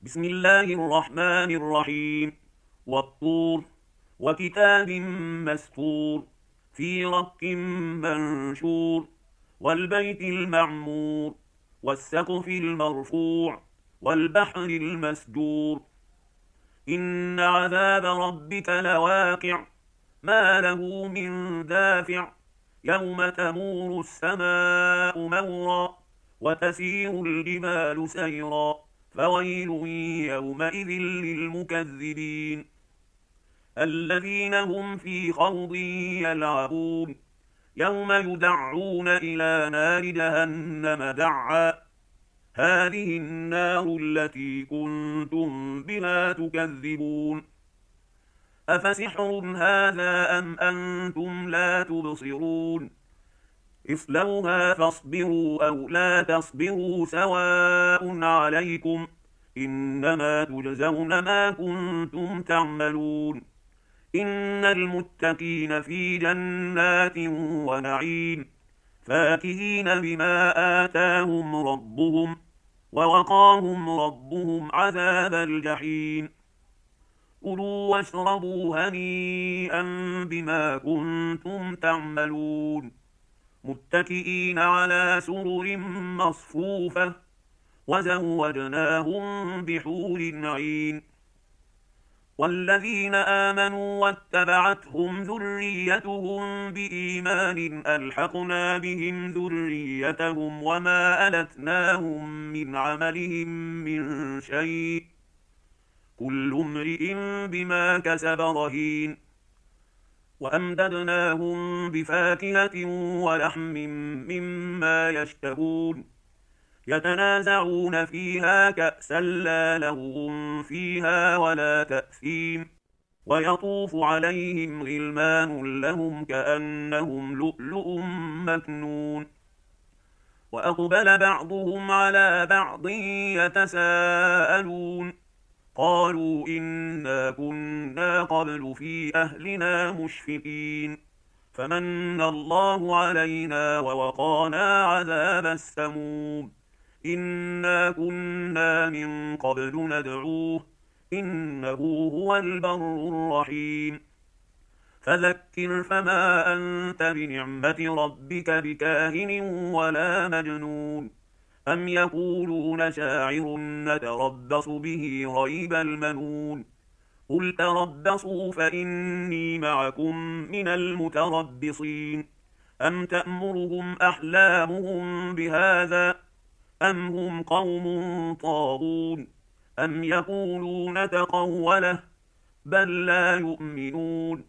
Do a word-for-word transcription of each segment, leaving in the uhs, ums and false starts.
بسم الله الرحمن الرحيم. والطور وكتاب مسطور في رق منشور والبيت المعمور والسقف المرفوع والبحر المسجور إن عذاب ربك لواقع ما له من دافع يوم تمور السماء مورا وتسير الجبال سيرا فويل يومئذ للمكذبين الذين هم في خوض يلعبون يوم يدعون إلى نار جهنم دعا هذه النار التي كنتم بها تكذبون أفسحر هذا أم أنتم لا تبصرون اصلوها فاصبروا أو لا تصبروا سواء عليكم إنما تجزون ما كنتم تعملون إن المتقين في جنات ونعيم فاكهين بما آتاهم ربهم ووقاهم ربهم عذاب الجحيم كلوا واشربوا هنيئا بما كنتم تعملون متكئين على سرر مصفوفة وزوجناهم بحور عين والذين آمنوا واتبعتهم ذريتهم بإيمان ألحقنا بهم ذريتهم وما ألتناهم من عملهم من شيء كل امرئ بما كسب رهين وأمددناهم بفاكهة ولحم مما يشتهون يتنازعون فيها كأسا لا لغو فيها ولا تأثيم ويطوف عليهم غلمان لهم كأنهم لؤلؤ مكنون وأقبل بعضهم على بعض يتساءلون قالوا إنا كنا قبل في أهلنا مشفقين فمن الله علينا ووقانا عذاب السموم إنا كنا من قبل ندعوه إنه هو البر الرحيم فذكر فما أنت بنعمة ربك بكاهن ولا مجنون أم يقولون شاعر نتربص به ريب المنون قل تربصوا فإني معكم من المتربصين أم تأمرهم أحلامهم بهذا أم هم قوم طاغون أم يقولون تقوله بل لا يؤمنون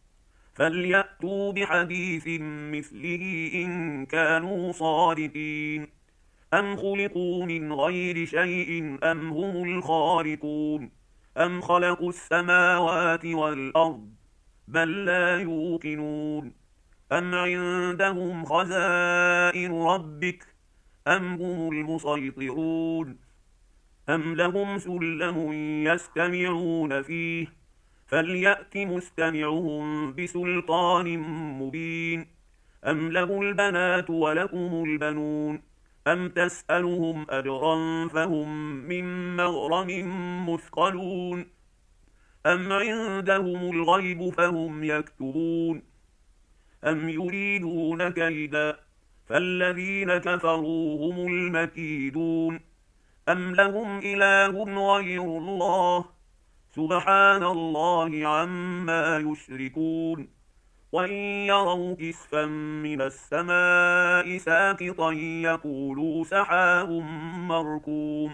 فليأتوا بحديث مثله إن كانوا صادقين أم خلقوا من غير شيء أم هم الخالقون أم خلقوا السماوات والأرض بل لا يوقنون أم عندهم خزائن ربك أم هم المسيطرون أم لهم سلم يستمعون فيه فليأت مستمعهم بسلطان مبين أم له البنات ولكم البنون أم تسألهم أجرا فهم من مغرم مثقلون أم عندهم الغيب فهم يكتبون أم يريدون كيدا فالذين كفروا هم المكيدون أم لهم إله غير الله سبحان الله عما يشركون وإن يروا كسفا من السماء ساقطا يقولوا سحاب مركوم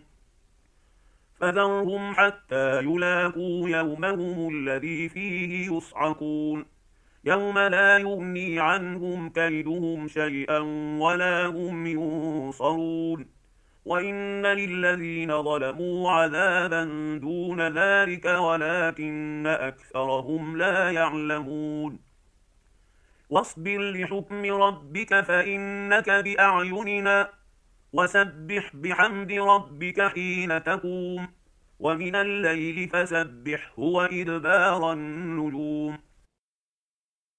فذرهم حتى يلاقوا يومهم الذي فيه يصعقون يوم لا يغني عنهم كيدهم شيئا ولا هم ينصرون وإن للذين ظلموا عذابا دون ذلك ولكن أكثرهم لا يعلمون واصبر لحكم ربك فإنك بأعيننا وسبح بحمد ربك حين تقوم ومن الليل فسبحه وإدبار النجوم